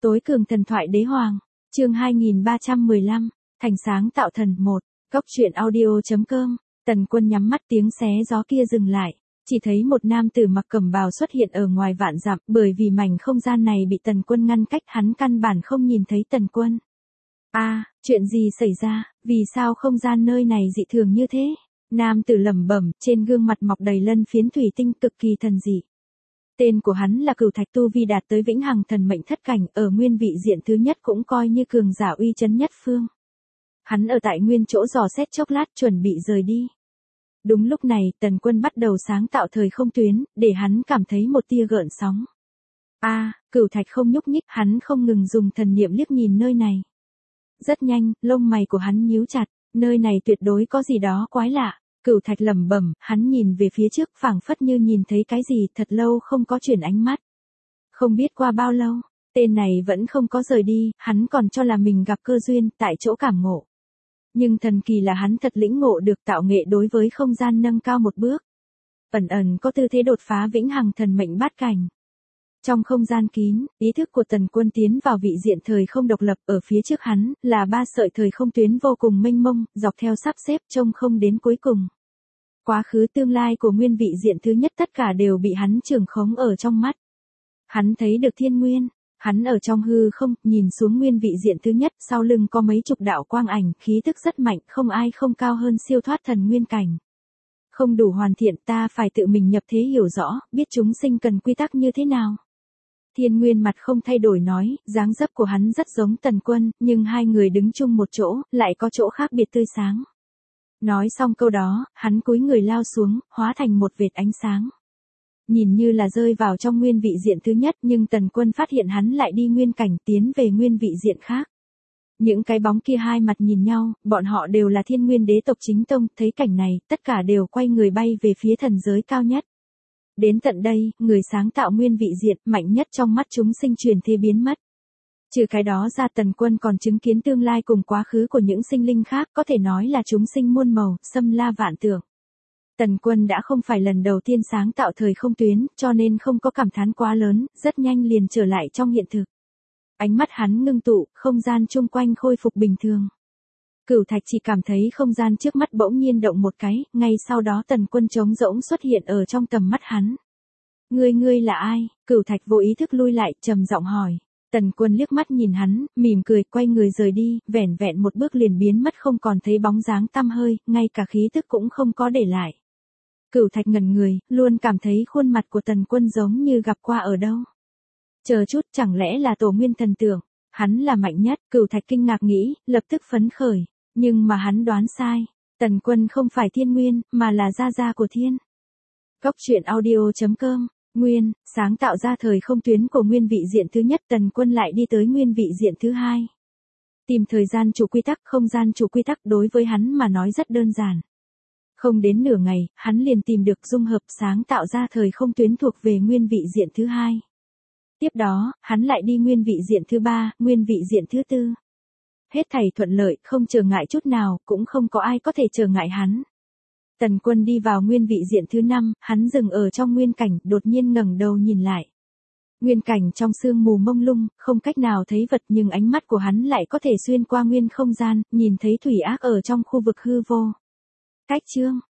Tối cường thần thoại đế hoàng, chương 2315, thành sáng tạo thần 1, góc truyện audio.com. Tần Quân nhắm mắt, tiếng xé gió kia dừng lại, chỉ thấy một nam tử mặc cẩm bào xuất hiện ở ngoài vạn dặm, bởi vì mảnh không gian này bị Tần Quân ngăn cách, hắn căn bản không nhìn thấy Tần Quân. Chuyện gì xảy ra, vì sao không gian nơi này dị thường như thế? Nam tử lẩm bẩm, trên gương mặt mọc đầy lân phiến thủy tinh, cực kỳ thần dị. Tên của hắn là Cửu Thạch, tu vi đạt tới vĩnh hằng thần mệnh thất cảnh, ở nguyên vị diện thứ nhất cũng coi như cường giả uy chấn nhất phương. Hắn ở tại nguyên chỗ dò xét chốc lát, chuẩn bị rời đi. Đúng lúc này, Tần Quân bắt đầu sáng tạo thời không tuyến, để hắn cảm thấy một tia gợn sóng. Cửu Thạch không nhúc nhích, hắn không ngừng dùng thần niệm liếc nhìn nơi này. Rất nhanh, lông mày của hắn nhíu chặt, nơi này tuyệt đối có gì đó quái lạ. Cửu Thạch lẩm bẩm, hắn nhìn về phía trước, phảng phất như nhìn thấy cái gì, thật lâu không có chuyển ánh mắt. Không biết qua bao lâu, tên này vẫn không có rời đi, hắn còn cho là mình gặp cơ duyên, tại chỗ cảm ngộ. Nhưng thần kỳ là hắn thật lĩnh ngộ được tạo nghệ đối với không gian nâng cao một bước. Ẩn ẩn có tư thế đột phá vĩnh hằng thần mệnh bát cảnh. Trong không gian kín, ý thức của Tần Quân tiến vào vị diện thời không độc lập, ở phía trước hắn, là 3 sợi thời không tuyến vô cùng mênh mông, dọc theo sắp xếp trông không đến cuối cùng. Quá khứ tương lai của nguyên vị diện thứ nhất tất cả đều bị hắn trưởng khống ở trong mắt. Hắn thấy được thiên nguyên, hắn ở trong hư không, nhìn xuống nguyên vị diện thứ nhất, sau lưng có mấy chục đạo quang ảnh, khí tức rất mạnh, không ai không cao hơn siêu thoát thần nguyên cảnh. Không đủ hoàn thiện, ta phải tự mình nhập thế hiểu rõ, biết chúng sinh cần quy tắc như thế nào. Thiên Nguyên mặt không thay đổi nói, dáng dấp của hắn rất giống Tần Quân, nhưng hai người đứng chung một chỗ, lại có chỗ khác biệt tươi sáng. Nói xong câu đó, hắn cúi người lao xuống, hóa thành một vệt ánh sáng. Nhìn như là rơi vào trong nguyên vị diện thứ nhất, nhưng Tần Quân phát hiện hắn lại đi nguyên cảnh, tiến về nguyên vị diện khác. Những cái bóng kia hai mặt nhìn nhau, bọn họ đều là Thiên Nguyên đế tộc chính tông, thấy cảnh này, tất cả đều quay người bay về phía thần giới cao nhất. Đến tận đây, người sáng tạo nguyên vị diện, mạnh nhất trong mắt chúng sinh truyền thế biến mất. Trừ cái đó ra, Tần Quân còn chứng kiến tương lai cùng quá khứ của những sinh linh khác, có thể nói là chúng sinh muôn màu, xâm la vạn tượng. Tần Quân đã không phải lần đầu tiên sáng tạo thời không tuyến, cho nên không có cảm thán quá lớn, rất nhanh liền trở lại trong hiện thực. Ánh mắt hắn ngưng tụ, không gian chung quanh khôi phục bình thường. Cửu Thạch chỉ cảm thấy không gian trước mắt bỗng nhiên động một cái, ngay sau đó Tần Quân trống rỗng xuất hiện ở trong tầm mắt hắn. Ngươi là ai? Cửu Thạch vô ý thức lui lại, trầm giọng hỏi. Tần Quân liếc mắt nhìn hắn, mỉm cười, quay người rời đi, vẻn vẹn một bước liền biến mất, không còn thấy bóng dáng tăm hơi, ngay cả khí tức cũng không có để lại. Cửu Thạch ngẩn người, luôn cảm thấy khuôn mặt của Tần Quân giống như gặp qua ở đâu. Chờ chút, chẳng lẽ là Tổ Nguyên thần tượng? Hắn là mạnh nhất, Cửu Thạch kinh ngạc nghĩ, lập tức phấn khởi. Nhưng mà hắn đoán sai, Tần Quân không phải Thiên Nguyên, mà là gia của Thiên. Góc truyện audio.com. Nguyên, sáng tạo ra thời không tuyến của nguyên vị diện thứ nhất, Tần Quân lại đi tới nguyên vị diện thứ hai. Tìm thời gian chủ quy tắc, không gian chủ quy tắc đối với hắn mà nói rất đơn giản. Không đến nửa ngày, hắn liền tìm được dung hợp sáng tạo ra thời không tuyến thuộc về nguyên vị diện thứ hai. Tiếp đó, hắn lại đi nguyên vị diện thứ ba, nguyên vị diện thứ tư. Hết thảy thuận lợi, không trở ngại chút nào, cũng không có ai có thể trở ngại hắn. Tần Quân đi vào nguyên vị diện thứ 5, hắn dừng ở trong nguyên cảnh, đột nhiên ngẩng đầu nhìn lại. Nguyên cảnh trong sương mù mông lung, không cách nào thấy vật, nhưng ánh mắt của hắn lại có thể xuyên qua nguyên không gian, nhìn thấy thủy ác ở trong khu vực hư vô. Cách chương,